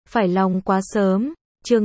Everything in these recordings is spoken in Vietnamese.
Phải lòng quá sớm. Chương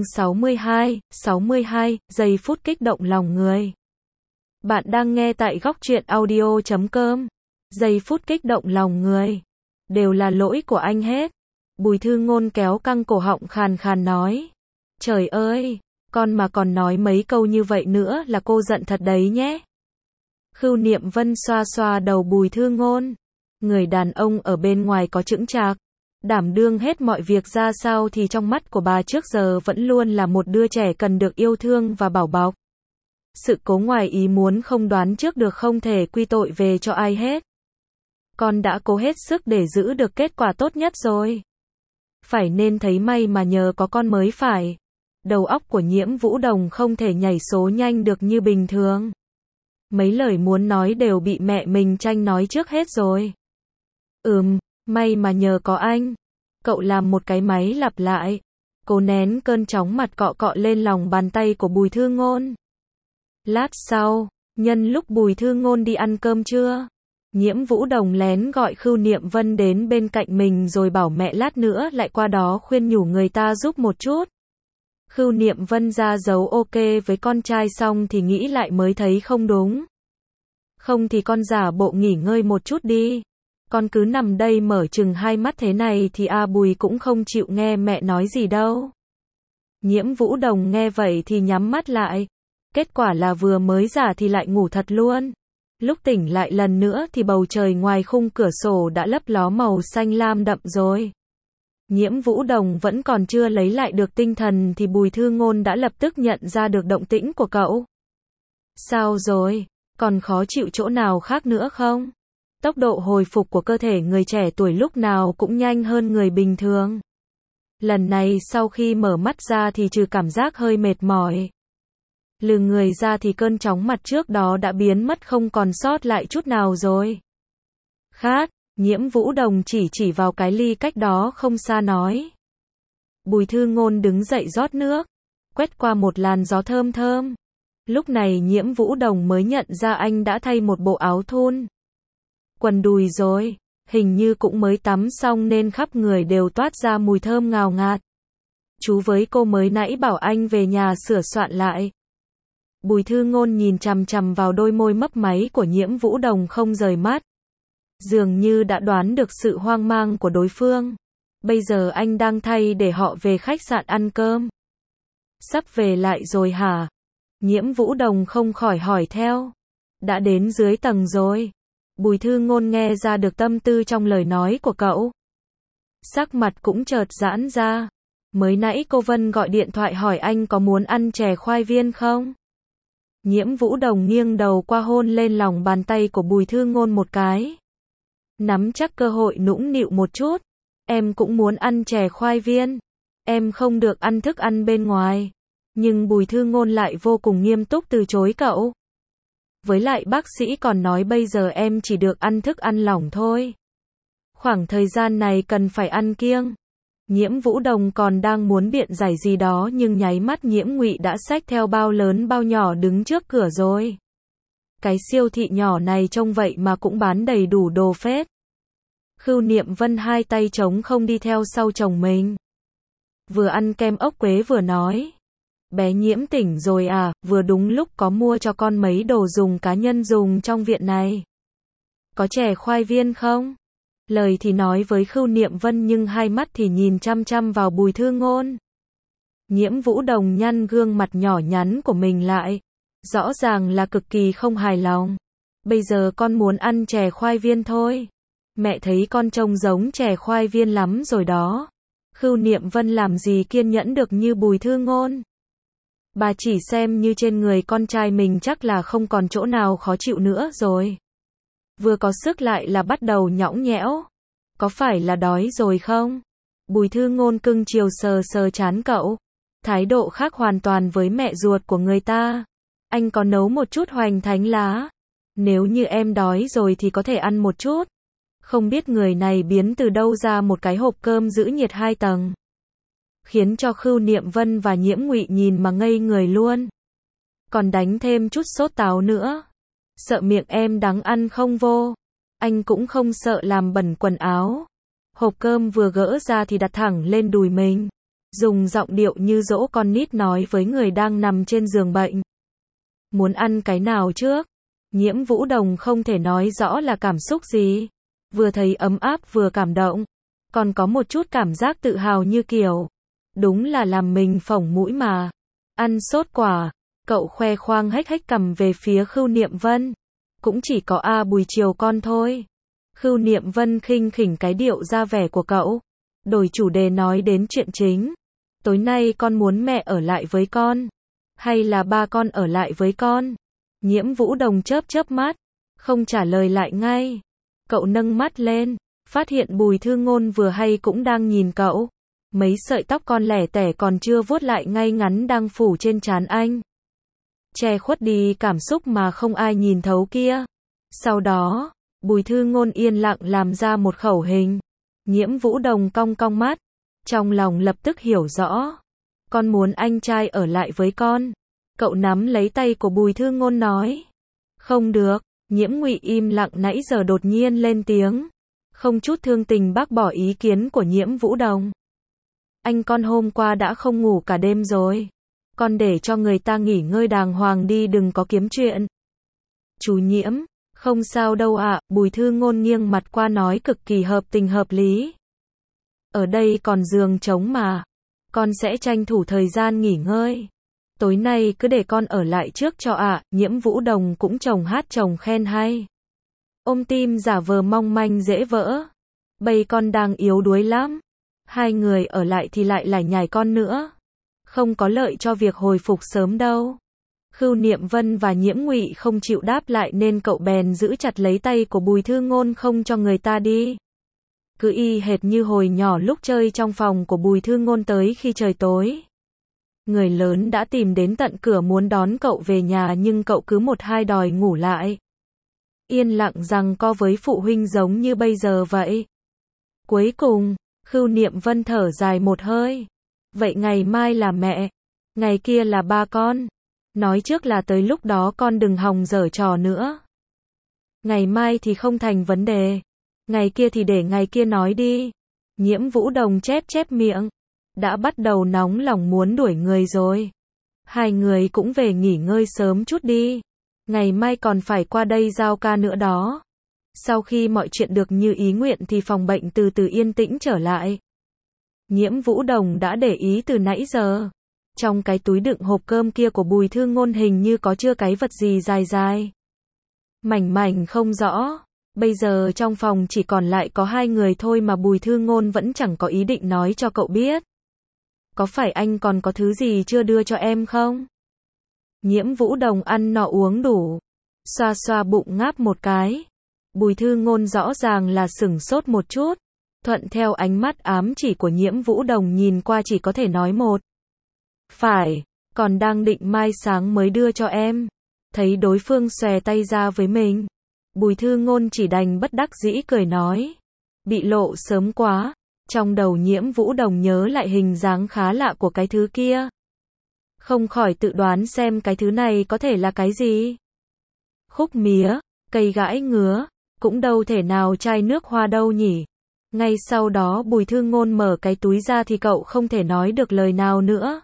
62, giây phút kích động lòng người. Bạn đang nghe tại góc truyện audio.com. Giây phút kích động lòng người. Đều là lỗi của anh hết. Bùi Thư Ngôn kéo căng cổ họng khàn khàn nói. Trời ơi, con mà còn nói mấy câu như vậy nữa là cô giận thật đấy nhé. Khưu Niệm Vân xoa xoa đầu Bùi Thư Ngôn. Người đàn ông ở bên ngoài có chững chạc, đảm đương hết mọi việc ra sao thì trong mắt của bà trước giờ vẫn luôn là một đứa trẻ cần được yêu thương và bảo bọc. Sự cố ngoài ý muốn không đoán trước được không thể quy tội về cho ai hết. Con đã cố hết sức để giữ được kết quả tốt nhất rồi. Phải nên thấy may mà nhờ có con mới phải. Đầu óc của Nhiễm Vũ Đồng không thể nhảy số nhanh được như bình thường. Mấy lời muốn nói đều bị mẹ mình tranh nói trước hết rồi. May mà nhờ có anh. Cậu làm một cái máy lặp lại. Cố nén cơn chóng mặt cọ cọ lên lòng bàn tay của Bùi Thư Ngôn. Lát sau, nhân lúc Bùi Thư Ngôn đi ăn cơm trưa, Nhiễm Vũ Đồng lén gọi Khưu Niệm Vân đến bên cạnh mình rồi bảo mẹ lát nữa lại qua đó khuyên nhủ người ta giúp một chút. Khưu Niệm Vân ra dấu ok với con trai xong thì nghĩ lại mới thấy không đúng. Không thì con giả bộ nghỉ ngơi một chút đi. Con cứ nằm đây mở chừng hai mắt thế này thì Bùi cũng không chịu nghe mẹ nói gì đâu. Nhiễm Vũ Đồng nghe vậy thì nhắm mắt lại. Kết quả là vừa mới giả thì lại ngủ thật luôn. Lúc tỉnh lại lần nữa thì bầu trời ngoài khung cửa sổ đã lấp ló màu xanh lam đậm rồi. Nhiễm Vũ Đồng vẫn còn chưa lấy lại được tinh thần thì Bùi Thư Ngôn đã lập tức nhận ra được động tĩnh của cậu. Sao rồi? Còn khó chịu chỗ nào khác nữa không? Tốc độ hồi phục của cơ thể người trẻ tuổi lúc nào cũng nhanh hơn người bình thường. Lần này sau khi mở mắt ra thì trừ cảm giác hơi mệt mỏi, lừ người ra thì cơn chóng mặt trước đó đã biến mất không còn sót lại chút nào rồi. Khát, Nhiễm Vũ Đồng chỉ vào cái ly cách đó không xa nói. Bùi Thư Ngôn đứng dậy rót nước, quét qua một làn gió thơm thơm. Lúc này Nhiễm Vũ Đồng mới nhận ra anh đã thay một bộ áo thun, quần đùi rồi, hình như cũng mới tắm xong nên khắp người đều toát ra mùi thơm ngào ngạt. Chú với cô mới nãy bảo anh về nhà sửa soạn lại. Bùi Thư Ngôn nhìn chằm chằm vào đôi môi mấp máy của Nhiễm Vũ Đồng không rời mắt. Dường như đã đoán được sự hoang mang của đối phương. Bây giờ anh đang thay để họ về khách sạn ăn cơm. Sắp về lại rồi hả? Nhiễm Vũ Đồng không khỏi hỏi theo. Đã đến dưới tầng rồi. Bùi Thư Ngôn nghe ra được tâm tư trong lời nói của cậu. Sắc mặt cũng chợt giãn ra. Mới nãy cô Vân gọi điện thoại hỏi anh có muốn ăn chè khoai viên không? Nhiễm Vũ Đồng nghiêng đầu qua hôn lên lòng bàn tay của Bùi Thư Ngôn một cái. Nắm chắc cơ hội nũng nịu một chút. Em cũng muốn ăn chè khoai viên. Em không được ăn thức ăn bên ngoài. Nhưng Bùi Thư Ngôn lại vô cùng nghiêm túc từ chối cậu. Với lại bác sĩ còn nói bây giờ em chỉ được ăn thức ăn lỏng thôi. Khoảng thời gian này cần phải ăn kiêng. Nhiễm Vũ Đồng còn đang muốn biện giải gì đó nhưng nháy mắt Nhiễm Ngụy đã xách theo bao lớn bao nhỏ đứng trước cửa rồi. Cái siêu thị nhỏ này trông vậy mà cũng bán đầy đủ đồ phết. Khưu Niệm Vân hai tay trống không đi theo sau chồng mình. Vừa ăn kem ốc quế vừa nói. Bé Nhiễm tỉnh rồi à, vừa đúng lúc có mua cho con mấy đồ dùng cá nhân dùng trong viện này. Có chè khoai viên không? Lời thì nói với Khưu Niệm Vân nhưng hai mắt thì nhìn chăm chăm vào Bùi Thư Ngôn. Nhiễm Vũ Đồng nhăn gương mặt nhỏ nhắn của mình lại. Rõ ràng là cực kỳ không hài lòng. Bây giờ con muốn ăn chè khoai viên thôi. Mẹ thấy con trông giống chè khoai viên lắm rồi đó. Khưu Niệm Vân làm gì kiên nhẫn được như Bùi Thư Ngôn. Bà chỉ xem như trên người con trai mình chắc là không còn chỗ nào khó chịu nữa rồi. Vừa có sức lại là bắt đầu nhõng nhẽo. Có phải là đói rồi không? Bùi Thư Ngôn cưng chiều sờ sờ trán cậu. Thái độ khác hoàn toàn với mẹ ruột của người ta. Anh có nấu một chút hoành thánh lá. Nếu như em đói rồi thì có thể ăn một chút. Không biết người này biến từ đâu ra một cái hộp cơm giữ nhiệt 2 tầng. Khiến cho Khưu Niệm Vân và Nhiễm Ngụy nhìn mà ngây người luôn. Còn đánh thêm chút sốt táo nữa. Sợ miệng em đắng ăn không vô. Anh cũng không sợ làm bẩn quần áo. Hộp cơm vừa gỡ ra thì đặt thẳng lên đùi mình. dùng giọng điệu như dỗ con nít nói với người đang nằm trên giường bệnh. Muốn ăn cái nào trước? Nhiễm Vũ Đồng không thể nói rõ là cảm xúc gì. Vừa thấy ấm áp vừa cảm động. Còn có một chút cảm giác tự hào như kiểu. Đúng là làm mình phỏng mũi mà. Ăn sốt quả. Cậu khoe khoang hếch hếch cầm về phía Khưu Niệm Vân. Cũng chỉ có buổi chiều con thôi. Khưu Niệm Vân khinh khỉnh cái điệu ra vẻ của cậu. Đổi chủ đề nói đến chuyện chính. Tối nay con muốn mẹ ở lại với con. Hay là ba con ở lại với con? Nhiễm Vũ Đồng chớp chớp mắt. Không trả lời lại ngay. Cậu nâng mắt lên. Phát hiện Bùi Thư Ngôn vừa hay cũng đang nhìn cậu. Mấy sợi tóc con lẻ tẻ còn chưa vuốt lại ngay ngắn đang phủ trên trán anh. Che khuất đi cảm xúc mà không ai nhìn thấu kia. Sau đó, Bùi Thư Ngôn yên lặng làm ra một khẩu hình. Nhiễm Vũ Đồng cong cong mắt. Trong lòng lập tức hiểu rõ. Con muốn anh trai ở lại với con. Cậu nắm lấy tay của Bùi Thư Ngôn nói. Không được. Nhiễm Ngụy im lặng nãy giờ đột nhiên lên tiếng. Không chút thương tình bác bỏ ý kiến của Nhiễm Vũ Đồng. Anh con hôm qua đã không ngủ cả đêm rồi. Con để cho người ta nghỉ ngơi đàng hoàng đi, đừng có kiếm chuyện. Chú Nhiễm, không sao đâu ạ. Bùi Thư Ngôn nghiêng mặt qua nói cực kỳ hợp tình hợp lý. Ở đây còn giường trống mà. Con sẽ tranh thủ thời gian nghỉ ngơi. Tối nay cứ để con ở lại trước cho ạ. Nhiễm Vũ Đồng cũng chồng hát chồng khen hay. Ôm tim giả vờ mong manh dễ vỡ. Bây con đang yếu đuối lắm. Hai người ở lại thì lại lải nhải con nữa. Không có lợi cho việc hồi phục sớm đâu. Khưu Niệm Vân và Nhiễm Ngụy không chịu đáp lại nên cậu bèn giữ chặt lấy tay của Bùi Thư Ngôn không cho người ta đi. Cứ y hệt như hồi nhỏ lúc chơi trong phòng của Bùi Thư Ngôn tới khi trời tối. Người lớn đã tìm đến tận cửa muốn đón cậu về nhà nhưng cậu cứ một hai đòi ngủ lại. Yên lặng giằng co với phụ huynh giống như bây giờ vậy. Cuối cùng, Khưu Niệm Vân thở dài một hơi. Vậy ngày mai là mẹ, ngày kia là ba con. Nói trước là tới lúc đó con đừng hòng giở trò nữa. Ngày mai thì không thành vấn đề. Ngày kia thì để ngày kia nói đi. Nhiễm Vũ Đồng chép chép miệng. Đã bắt đầu nóng lòng muốn đuổi người rồi. Hai người cũng về nghỉ ngơi sớm chút đi. Ngày mai còn phải qua đây giao ca nữa đó. Sau khi mọi chuyện được như ý nguyện thì phòng bệnh từ từ yên tĩnh trở lại. Nhiễm Vũ Đồng đã để ý từ nãy giờ. Trong cái túi đựng hộp cơm kia của Bùi Thư Ngôn hình như có chưa cái vật gì dài dài. Mảnh mảnh không rõ. Bây giờ trong phòng chỉ còn lại có hai người thôi mà Bùi Thư Ngôn vẫn chẳng có ý định nói cho cậu biết. Có phải anh còn có thứ gì chưa đưa cho em không? Nhiễm Vũ Đồng ăn no uống đủ. Xoa xoa bụng ngáp một cái. Bùi Thư Ngôn rõ ràng là sửng sốt một chút. Thuận theo ánh mắt ám chỉ của Nhiễm Vũ Đồng nhìn qua chỉ có thể nói một. Phải, còn đang định mai sáng mới đưa cho em. Thấy đối phương xòe tay ra với mình. Bùi Thư Ngôn chỉ đành bất đắc dĩ cười nói. Bị lộ sớm quá. Trong đầu Nhiễm Vũ Đồng nhớ lại hình dáng khá lạ của cái thứ kia. Không khỏi tự đoán xem cái thứ này có thể là cái gì. Khúc mía, cây gãi ngứa, cũng đâu thể nào chai nước hoa đâu nhỉ. Ngay sau đó Bùi Thư Ngôn mở cái túi ra thì cậu không thể nói được lời nào nữa.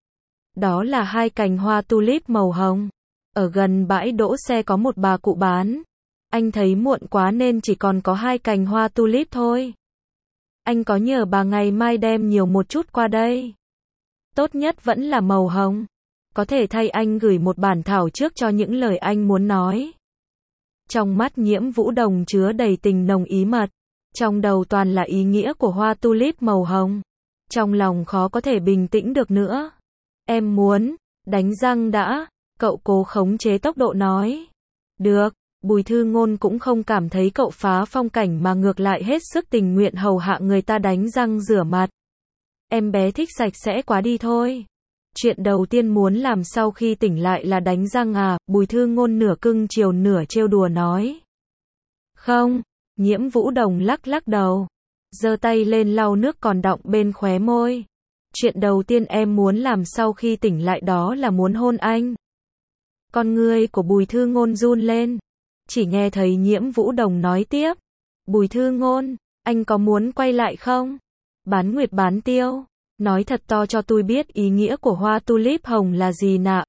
Đó là hai cành hoa tulip màu hồng. Ở gần bãi đỗ xe có một bà cụ bán. Anh thấy muộn quá nên chỉ còn có hai cành hoa tulip thôi. Anh có nhờ bà ngày mai đem nhiều một chút qua đây. Tốt nhất vẫn là màu hồng. Có thể thay anh gửi một bản thảo trước cho những lời anh muốn nói. Trong mắt Nhiễm Vũ Đồng chứa đầy tình nồng ý mật. Trong đầu toàn là ý nghĩa của hoa tulip màu hồng. Trong lòng khó có thể bình tĩnh được nữa. Em muốn, đánh răng đã. Cậu cố khống chế tốc độ nói. Được, Bùi Thư Ngôn cũng không cảm thấy cậu phá phong cảnh mà ngược lại hết sức tình nguyện hầu hạ người ta đánh răng rửa mặt. Em bé thích sạch sẽ quá đi thôi. Chuyện đầu tiên muốn làm sau khi tỉnh lại là đánh răng à, Bùi Thư Ngôn nửa cưng chiều nửa trêu đùa nói. Không, Nhiễm Vũ Đồng lắc lắc đầu. Giơ tay lên lau nước còn đọng bên khóe môi. Chuyện đầu tiên em muốn làm sau khi tỉnh lại đó là muốn hôn anh. Con ngươi của Bùi Thư Ngôn run lên. Chỉ nghe thấy Nhiễm Vũ Đồng nói tiếp. Bùi Thư Ngôn, anh có muốn quay lại không? Bán nguyệt bán tiêu. Nói thật to cho tôi biết ý nghĩa của hoa tulip hồng là gì nà,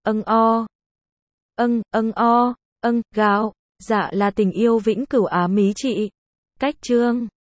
gạo, dạ là tình yêu vĩnh cửu Á Mỹ chị. Cách chương